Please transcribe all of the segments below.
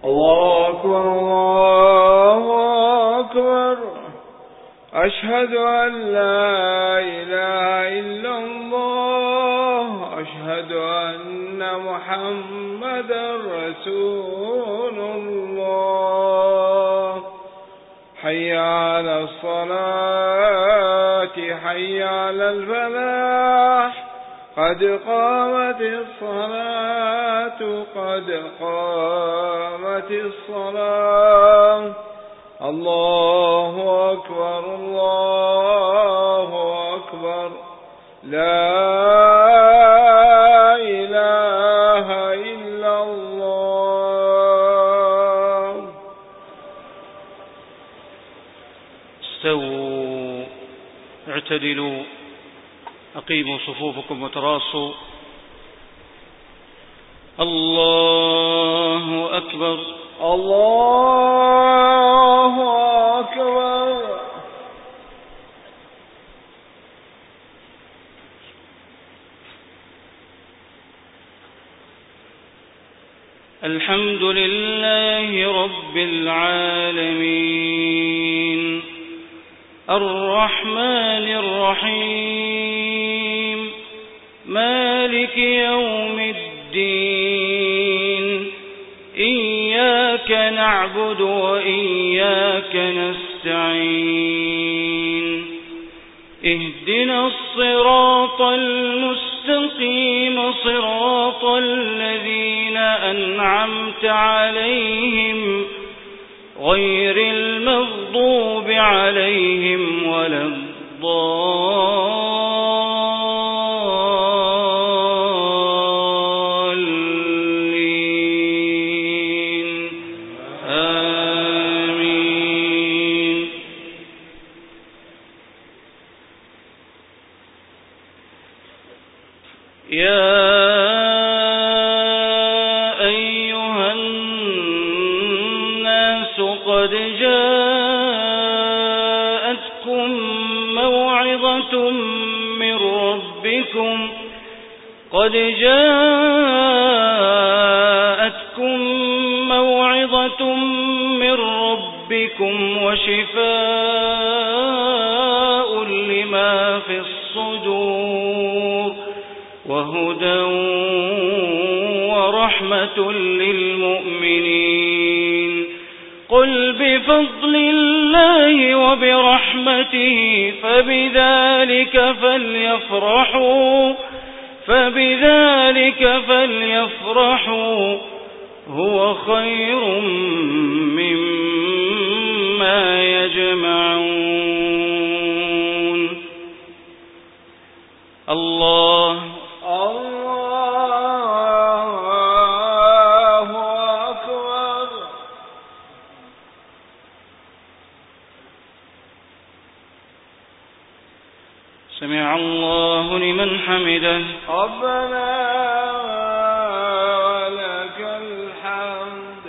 الله أكبر الله أكبر. أشهد أن لا إله إلا الله. أشهد أن محمدا رسول الله. حي على الصلاة حي على الفلاح. قد قامت الصلاة قد قامت الصلاة. الله أكبر الله أكبر. لا إله إلا الله. استووا اعتدلوا أقيموا صفوفكم وتراصوا. الله أكبر الله أكبر. الحمد لله رب العالمين الرحمن الرحيم مالك يوم الدين. إياك نعبد وإياك نستعين. اهدنا الصراط المستقيم صراط الذين أنعمت عليهم غير المغضوب عليهم ولا الضالين. آمين. يا أيها الناس قد جاءتكم موعظة من ربكم وشفاء لما في الصدور وهدى ورحمة للمؤمنين. قل بفضل الله وبرحمته فبذلك فليفرحوا هو خير مما يجمعون. الله أكبر. سمع الله لمن حمده. ربنا ولك الحمد.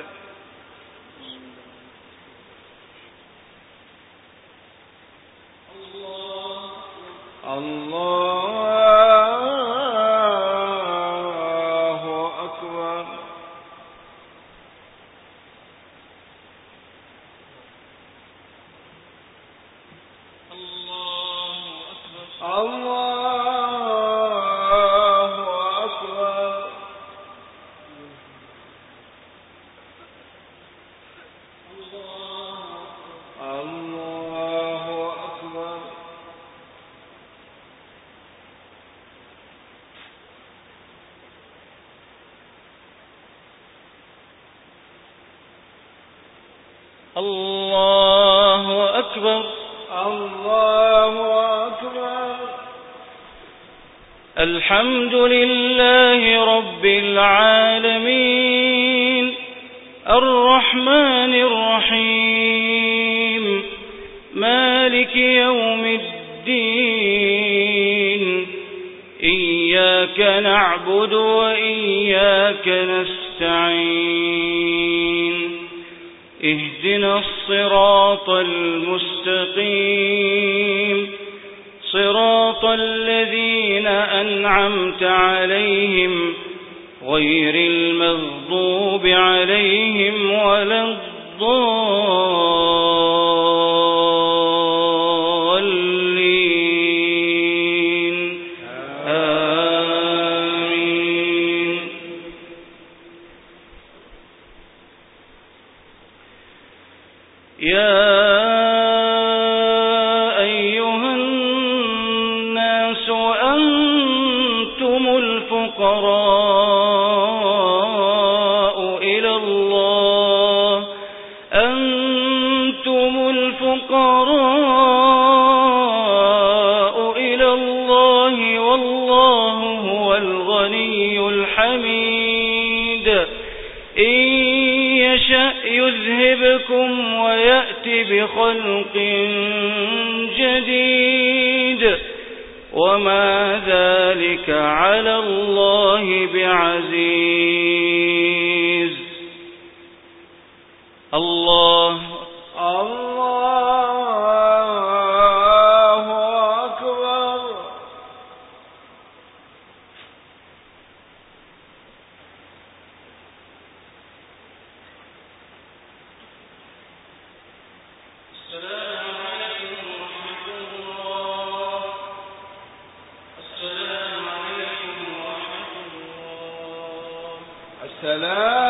الله أكبر. الله أكبر. الله أكبر. الحمد لله رب العالمين الرحمن الرحيم مالك يوم الدين. إياك نعبد وإياك نستعين. اهدنا الصراط المستقيم صراط الذين أنعمت عليهم غير المغضوب عليهم ولا الضالين آمين. يا أيها الناس أنتم الفقراء إلى الله والله هو الغني الحميد. إن يشأ يذهبكم ويأت بخلق جديد وما ذلك على الله بعزيز. الله أكبر. السلام عليكم ورحمة الله. السلام عليكم ورحمة الله. السلام